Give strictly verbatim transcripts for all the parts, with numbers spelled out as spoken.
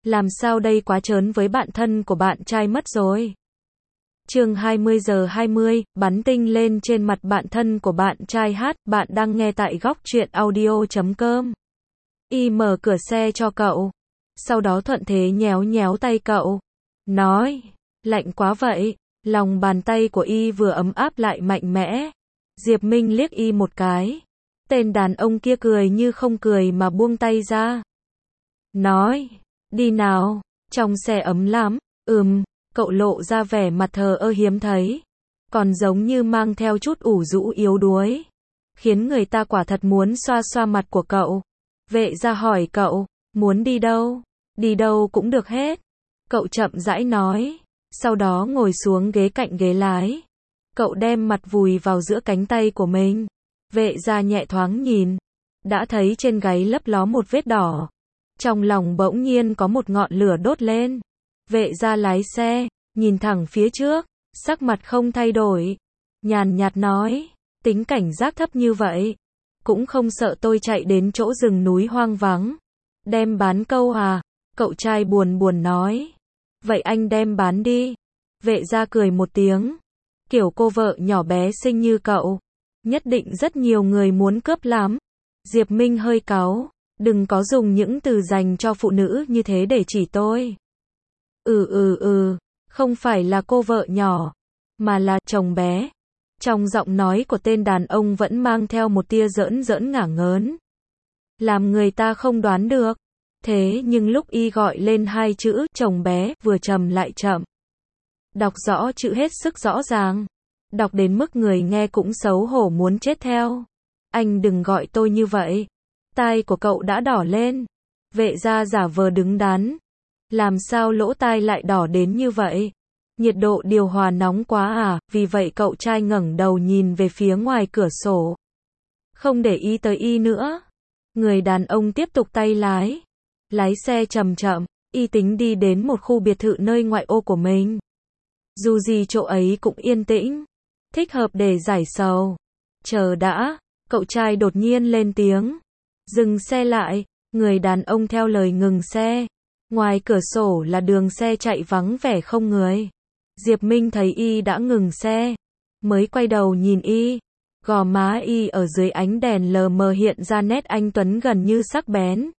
Làm sao đây, quá trớn với bạn thân của bạn trai mất rồi. Chương hai mươi giờ hai mươi, bắn tinh lên trên mặt bạn thân của bạn trai hát, bạn đang nghe tại góc truyện audio chấm com. Y mở cửa xe cho cậu. Sau đó thuận thế nhéo nhéo tay cậu. Nói, lạnh quá vậy. Lòng bàn tay của Y vừa ấm áp lại mạnh mẽ. Diệp Minh liếc Y một cái. Tên đàn ông kia cười như không cười mà buông tay ra. Nói, đi nào, trong xe ấm lắm. Ừm, cậu lộ ra vẻ mặt thờ ơ hiếm thấy. Còn giống như mang theo chút ủ rũ yếu đuối. Khiến người ta quả thật muốn xoa xoa mặt của cậu. Vệ ra hỏi cậu, muốn đi đâu? Đi đâu cũng được hết. Cậu chậm rãi nói. Sau đó ngồi xuống ghế cạnh ghế lái. Cậu đem mặt vùi vào giữa cánh tay của mình. Vệ ra nhẹ thoáng nhìn. Đã thấy trên gáy lấp ló một vết đỏ. Trong lòng bỗng nhiên có một ngọn lửa đốt lên. Vệ ra lái xe, nhìn thẳng phía trước, sắc mặt không thay đổi. Nhàn nhạt nói, tính cảnh giác thấp như vậy. Cũng không sợ tôi chạy đến chỗ rừng núi hoang vắng. Đem bán câu à? Cậu trai buồn buồn nói. Vậy anh đem bán đi. Vệ ra cười một tiếng. Kiểu cô vợ nhỏ bé xinh như cậu. Nhất định rất nhiều người muốn cướp lắm. Diệp Minh hơi cáu. Đừng có dùng những từ dành cho phụ nữ như thế để chỉ tôi. Ừ ừ ừ, không phải là cô vợ nhỏ, mà là chồng bé. Trong giọng nói của tên đàn ông vẫn mang theo một tia giỡn giỡn ngả ngớn. Làm người ta không đoán được. Thế nhưng lúc Y gọi lên hai chữ chồng bé, vừa trầm lại chậm. Đọc rõ chữ hết sức rõ ràng. Đọc đến mức người nghe cũng xấu hổ muốn chết theo. Anh đừng gọi tôi như vậy. Tai của cậu đã đỏ lên. Vệ ra giả vờ đứng đắn. Làm sao lỗ tai lại đỏ đến như vậy? Nhiệt độ điều hòa nóng quá à? Vì vậy cậu trai ngẩng đầu nhìn về phía ngoài cửa sổ. Không để ý tới Y nữa. Người đàn ông tiếp tục tay lái. Lái xe chậm chậm. Y tính đi đến một khu biệt thự nơi ngoại ô của mình. Dù gì chỗ ấy cũng yên tĩnh. Thích hợp để giải sầu. Chờ đã. Cậu trai đột nhiên lên tiếng. Dừng xe lại. Người đàn ông theo lời ngừng xe. Ngoài cửa sổ là đường xe chạy vắng vẻ không người. Diệp Minh thấy Y đã ngừng xe. Mới quay đầu nhìn Y. Gò má Y ở dưới ánh đèn lờ mờ hiện ra nét anh tuấn gần như sắc bén.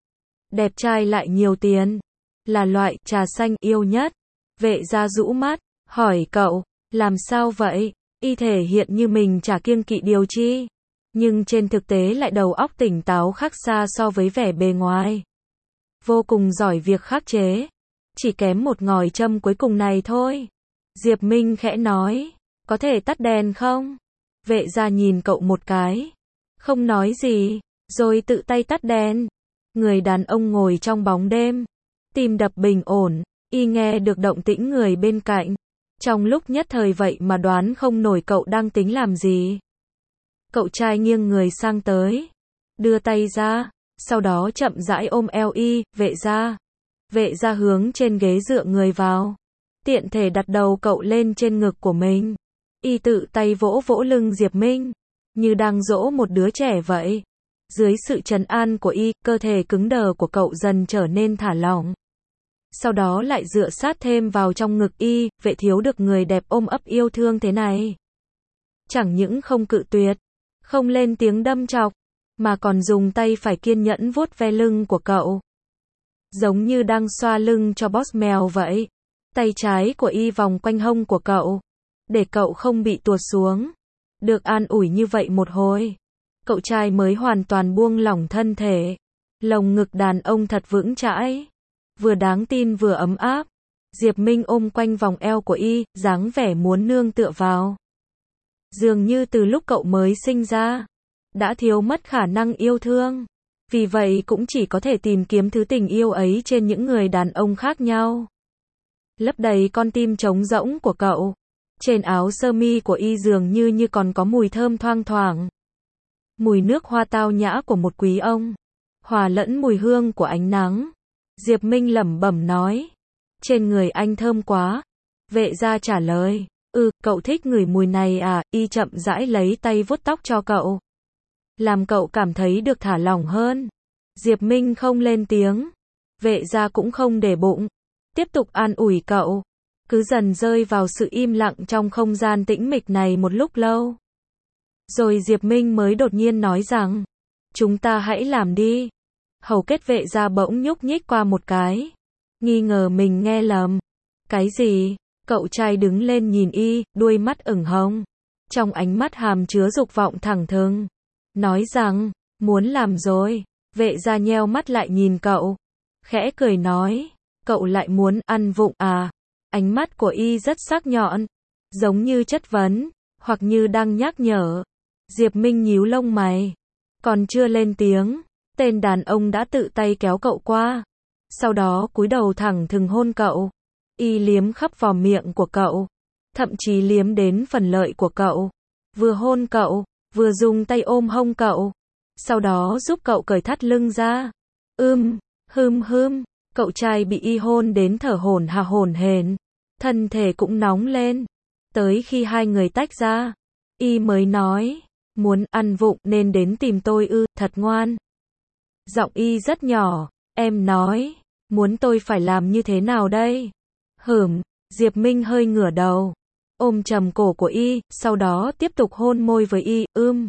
Đẹp trai lại nhiều tiền. Là loại trà xanh yêu nhất. Vệ ra rũ mắt. Hỏi cậu. Làm sao vậy? Y thể hiện như mình chả kiêng kỵ điều chi. Nhưng trên thực tế lại đầu óc tỉnh táo khác xa so với vẻ bề ngoài. Vô cùng giỏi việc khắc chế. Chỉ kém một ngòi châm cuối cùng này thôi. Diệp Minh khẽ nói. Có thể tắt đèn không? Vệ ra nhìn cậu một cái. Không nói gì. Rồi tự tay tắt đèn. Người đàn ông ngồi trong bóng đêm. Tim đập bình ổn. Y nghe được động tĩnh người bên cạnh. Trong lúc nhất thời vậy mà đoán không nổi cậu đang tính làm gì. Cậu trai nghiêng người sang tới. Đưa tay ra. Sau đó chậm rãi ôm eo Y, vệ ra. Vệ ra hướng trên ghế dựa người vào. Tiện thể đặt đầu cậu lên trên ngực của mình. Y tự tay vỗ vỗ lưng Diệp Minh. Như đang dỗ một đứa trẻ vậy. Dưới sự trấn an của Y, cơ thể cứng đờ của cậu dần trở nên thả lỏng. Sau đó lại dựa sát thêm vào trong ngực Y, vệ thiếu được người đẹp ôm ấp yêu thương thế này. Chẳng những không cự tuyệt, không lên tiếng đâm chọc, mà còn dùng tay phải kiên nhẫn vuốt ve lưng của cậu. Giống như đang xoa lưng cho boss mèo vậy. Tay trái của Y vòng quanh hông của cậu, để cậu không bị tuột xuống. Được an ủi như vậy một hồi, cậu trai mới hoàn toàn buông lỏng thân thể. Lồng ngực đàn ông thật vững chãi, vừa đáng tin vừa ấm áp. Diệp Minh ôm quanh vòng eo của Y, dáng vẻ muốn nương tựa vào. Dường như từ lúc cậu mới sinh ra, đã thiếu mất khả năng yêu thương. Vì vậy cũng chỉ có thể tìm kiếm thứ tình yêu ấy trên những người đàn ông khác nhau. Lấp đầy con tim trống rỗng của cậu. Trên áo sơ mi của Y dường như như còn có mùi thơm thoang thoảng. Mùi nước hoa tao nhã của một quý ông. Hòa lẫn mùi hương của ánh nắng. Diệp Minh lẩm bẩm nói. Trên người anh thơm quá. Vệ ra trả lời. Ừ, cậu thích ngửi mùi này à? Y chậm rãi lấy tay vuốt tóc cho cậu. Làm cậu cảm thấy được thả lỏng hơn. Diệp Minh không lên tiếng. Vệ gia cũng không để bụng, tiếp tục an ủi cậu. Cứ dần rơi vào sự im lặng trong không gian tĩnh mịch này một lúc lâu. Rồi Diệp Minh mới đột nhiên nói rằng, chúng ta hãy làm đi. Hầu kết Vệ gia bỗng nhúc nhích qua một cái, nghi ngờ mình nghe lầm. Cái gì? Cậu trai đứng lên nhìn y, đuôi mắt ửng hồng. Trong ánh mắt hàm chứa dục vọng thẳng thừng. Nói rằng, muốn làm rồi. Vệ gia nheo mắt lại nhìn cậu. Khẽ cười nói, cậu lại muốn ăn vụng à? Ánh mắt của y rất sắc nhọn, giống như chất vấn, hoặc như đang nhắc nhở. Diệp Minh nhíu lông mày. Còn chưa lên tiếng, tên đàn ông đã tự tay kéo cậu qua. Sau đó cúi đầu thẳng thừng hôn cậu. Y liếm khắp vào miệng của cậu, thậm chí liếm đến phần lợi của cậu. Vừa hôn cậu, vừa dùng tay ôm hông cậu. Sau đó giúp cậu cởi thắt lưng ra. Ưm, hưm hưm, cậu trai bị y hôn đến thở hổn hà hổn hển, thân thể cũng nóng lên. Tới khi hai người tách ra, y mới nói, muốn ăn vụng nên đến tìm tôi ư, thật ngoan. Giọng y rất nhỏ, em nói, muốn tôi phải làm như thế nào đây? Hửm, Diệp Minh hơi ngửa đầu, ôm chầm cổ của y, sau đó tiếp tục hôn môi với y, ưm.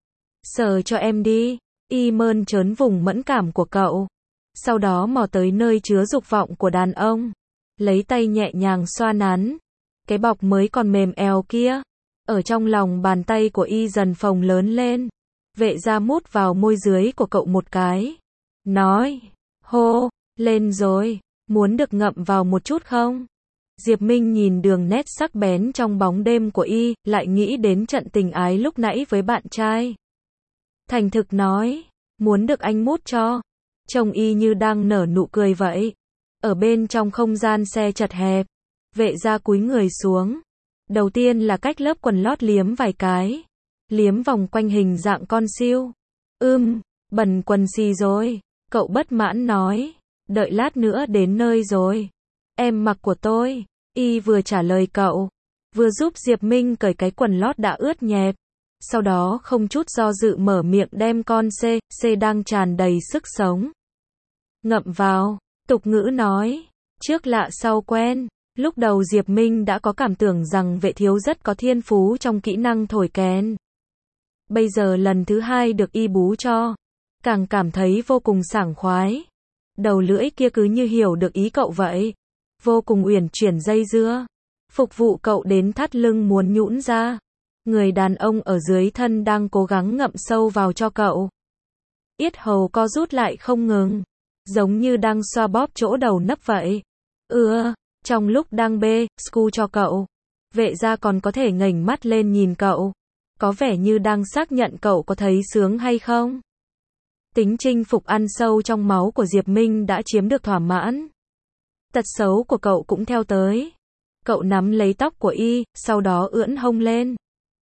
Sờ cho em đi, y mơn trớn vùng mẫn cảm của cậu. Sau đó mò tới nơi chứa dục vọng của đàn ông, lấy tay nhẹ nhàng xoa nắn. Cái bọc mới còn mềm eo kia, ở trong lòng bàn tay của y dần phồng lớn lên. Vệ gia mút vào môi dưới của cậu một cái. Nói, hô, lên rồi, muốn được ngậm vào một chút không? Diệp Minh nhìn đường nét sắc bén trong bóng đêm của y, lại nghĩ đến trận tình ái lúc nãy với bạn trai. Thành thực nói, muốn được anh mút cho. Trông y như đang nở nụ cười vậy. Ở bên trong không gian xe chật hẹp, vệ gia cúi người xuống. Đầu tiên là cách lớp quần lót liếm vài cái. Liếm vòng quanh hình dạng con siêu. Ưm, bẩn quần gì rồi? Cậu bất mãn nói. Đợi lát nữa đến nơi rồi. Em mặc của tôi. Y vừa trả lời cậu, vừa giúp Diệp Minh cởi cái quần lót đã ướt nhẹp. Sau đó không chút do dự mở miệng đem con C, C đang tràn đầy sức sống. Ngậm vào, tục ngữ nói, trước lạ sau quen. Lúc đầu Diệp Minh đã có cảm tưởng rằng Vệ thiếu rất có thiên phú trong kỹ năng thổi kèn. Bây giờ lần thứ hai được y bú cho, càng cảm thấy vô cùng sảng khoái. Đầu lưỡi kia cứ như hiểu được ý cậu vậy. Vô cùng uyển chuyển dây dưa. Phục vụ cậu đến thắt lưng muốn nhũn ra. Người đàn ông ở dưới thân đang cố gắng ngậm sâu vào cho cậu. Yết hầu co rút lại không ngừng. Giống như đang xoa bóp chỗ đầu nấp vậy. Ưa, trong lúc đang bê, scu cho cậu. Vệ gia còn có thể ngẩng mắt lên nhìn cậu. Có vẻ như đang xác nhận cậu có thấy sướng hay không. Tính chinh phục ăn sâu trong máu của Diệp Minh đã chiếm được thỏa mãn. Tật xấu của cậu cũng theo tới. Cậu nắm lấy tóc của y, sau đó ưỡn hông lên.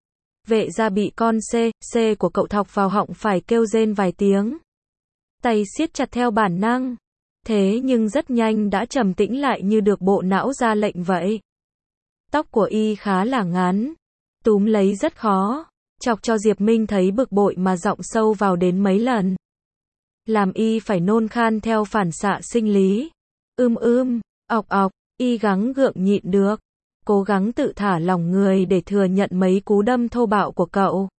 Vệ gia bị con C, C của cậu thọc vào họng phải kêu rên vài tiếng. Tay siết chặt theo bản năng. Thế nhưng rất nhanh đã trầm tĩnh lại như được bộ não ra lệnh vậy. Tóc của y khá là ngắn. Túm lấy rất khó. Chọc cho Diệp Minh thấy bực bội mà giọng sâu vào đến mấy lần. Làm y phải nôn khan theo phản xạ sinh lý. Ưm ưm, ọc ọc, y gắng gượng nhịn được. Cố gắng tự thả lỏng người để thừa nhận mấy cú đâm thô bạo của cậu.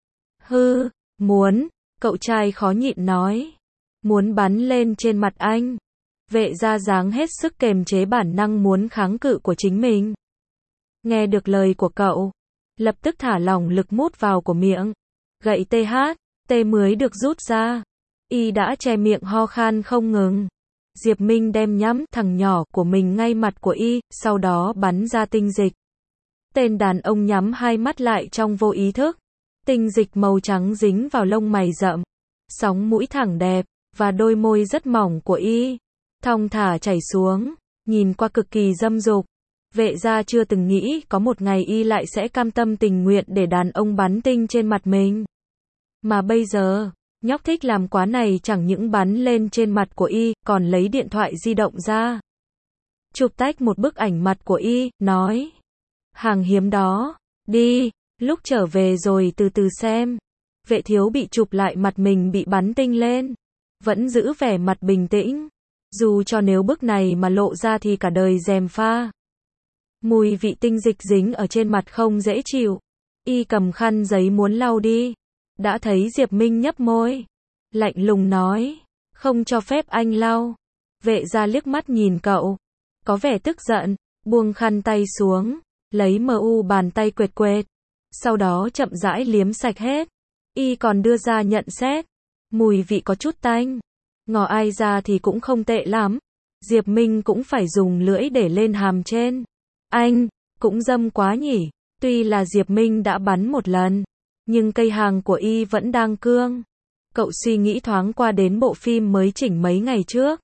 Hư, muốn, cậu trai khó nhịn nói. Muốn bắn lên trên mặt anh. Vệ gia dáng hết sức kềm chế bản năng muốn kháng cự của chính mình. Nghe được lời của cậu, lập tức thả lỏng lực mút vào của miệng. Gậy tê hát, tê mới được rút ra. Y đã che miệng ho khan không ngừng. Diệp Minh đem nhắm thằng nhỏ của mình ngay mặt của y, sau đó bắn ra tinh dịch. Tên đàn ông nhắm hai mắt lại trong vô ý thức. Tinh dịch màu trắng dính vào lông mày rậm, sóng mũi thẳng đẹp, và đôi môi rất mỏng của y. Thong thả chảy xuống, nhìn qua cực kỳ dâm dục. Vệ gia chưa từng nghĩ có một ngày y lại sẽ cam tâm tình nguyện để đàn ông bắn tinh trên mặt mình. Mà bây giờ, nhóc thích làm quá này chẳng những bắn lên trên mặt của y, còn lấy điện thoại di động ra. Chụp tách một bức ảnh mặt của y, nói. Hàng hiếm đó, đi, lúc trở về rồi từ từ xem. Vệ thiếu bị chụp lại mặt mình bị bắn tinh lên. Vẫn giữ vẻ mặt bình tĩnh. Dù cho nếu bước này mà lộ ra thì cả đời gièm pha. Mùi vị tinh dịch dính ở trên mặt không dễ chịu. Y cầm khăn giấy muốn lau đi. Đã thấy Diệp Minh nhấp môi. Lạnh lùng nói. Không cho phép anh lau. Vệ gia liếc mắt nhìn cậu. Có vẻ tức giận. Buông khăn tay xuống. Lấy mờ u bàn tay quệt quệt. Sau đó chậm rãi liếm sạch hết. Y còn đưa ra nhận xét. Mùi vị có chút tanh. Ngỏ ai ra thì cũng không tệ lắm. Diệp Minh cũng phải dùng lưỡi để lên hàm trên. Anh, cũng dâm quá nhỉ. Tuy là Diệp Minh đã bắn một lần. Nhưng cây hàng của Y vẫn đang cương. Cậu suy nghĩ thoáng qua đến bộ phim mới chỉnh mấy ngày trước.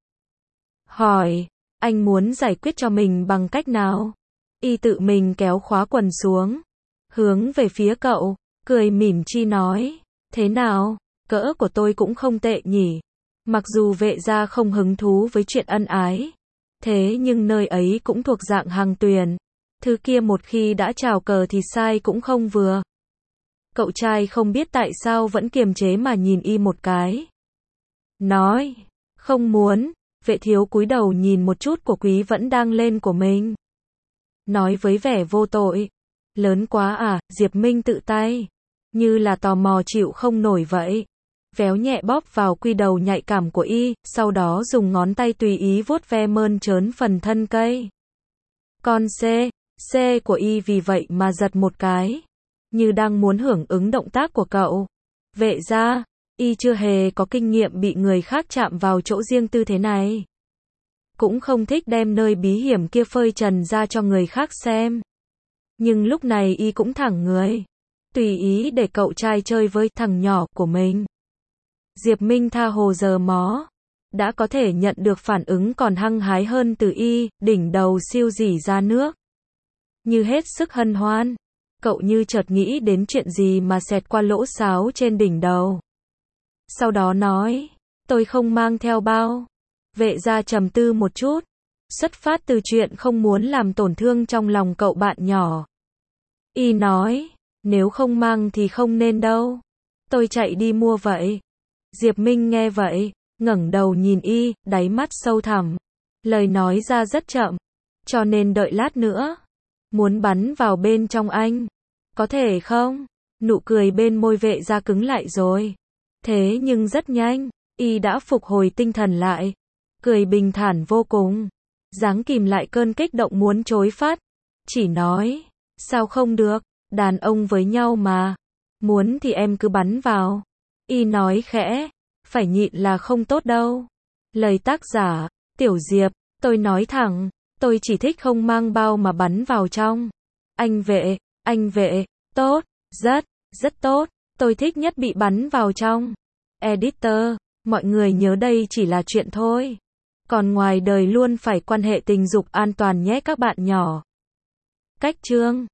Hỏi, anh muốn giải quyết cho mình bằng cách nào? Y tự mình kéo khóa quần xuống. Hướng về phía cậu, cười mỉm chi nói. Thế nào, cỡ của tôi cũng không tệ nhỉ. Mặc dù Vệ gia không hứng thú với chuyện ân ái. Thế nhưng nơi ấy cũng thuộc dạng hàng tuyền. Thứ kia một khi đã trào cờ thì sai cũng không vừa. Cậu trai không biết tại sao vẫn kiềm chế mà nhìn Y một cái. Nói, không muốn. Vệ thiếu cúi đầu nhìn một chút của Quý vẫn đang lên của mình. Nói với vẻ vô tội. Lớn quá à, Diệp Minh tự tay. Như là tò mò chịu không nổi vậy. Véo nhẹ bóp vào quy đầu nhạy cảm của Y, sau đó dùng ngón tay tùy ý vuốt ve mơn trớn phần thân cây. Con C, C của Y vì vậy mà giật một cái. Như đang muốn hưởng ứng động tác của cậu. Vệ gia, Y chưa hề có kinh nghiệm bị người khác chạm vào chỗ riêng tư thế này. Cũng không thích đem nơi bí hiểm kia phơi trần ra cho người khác xem. Nhưng lúc này Y cũng thẳng người. Tùy ý để cậu trai chơi với thằng nhỏ của mình. Diệp Minh tha hồ giờ mó. Đã có thể nhận được phản ứng còn hăng hái hơn từ Y, đỉnh đầu siêu rỉ ra nước. Như hết sức hân hoan. Cậu như chợt nghĩ đến chuyện gì mà xẹt qua lỗ sáo trên đỉnh đầu. Sau đó nói, tôi không mang theo bao. Vệ gia trầm tư một chút. Xuất phát từ chuyện không muốn làm tổn thương trong lòng cậu bạn nhỏ. Y nói, nếu không mang thì không nên đâu. Tôi chạy đi mua vậy. Diệp Minh nghe vậy, ngẩng đầu nhìn Y, đáy mắt sâu thẳm. Lời nói ra rất chậm. Cho nên đợi lát nữa. Muốn bắn vào bên trong anh. Có thể không? Nụ cười bên môi Vệ gia cứng lại rồi. Thế nhưng rất nhanh, Y đã phục hồi tinh thần lại. Cười bình thản vô cùng. Giáng kìm lại cơn kích động muốn chối phát. Chỉ nói, sao không được, đàn ông với nhau mà. Muốn thì em cứ bắn vào. Y nói khẽ, phải nhịn là không tốt đâu. Lời tác giả, Tiểu Diệp, tôi nói thẳng, tôi chỉ thích không mang bao mà bắn vào trong. Anh Vệ, anh Vệ, tốt, rất, rất tốt, tôi thích nhất bị bắn vào trong. Editor, mọi người nhớ đây chỉ là chuyện thôi. Còn ngoài đời luôn phải quan hệ tình dục an toàn nhé các bạn nhỏ. Cách chương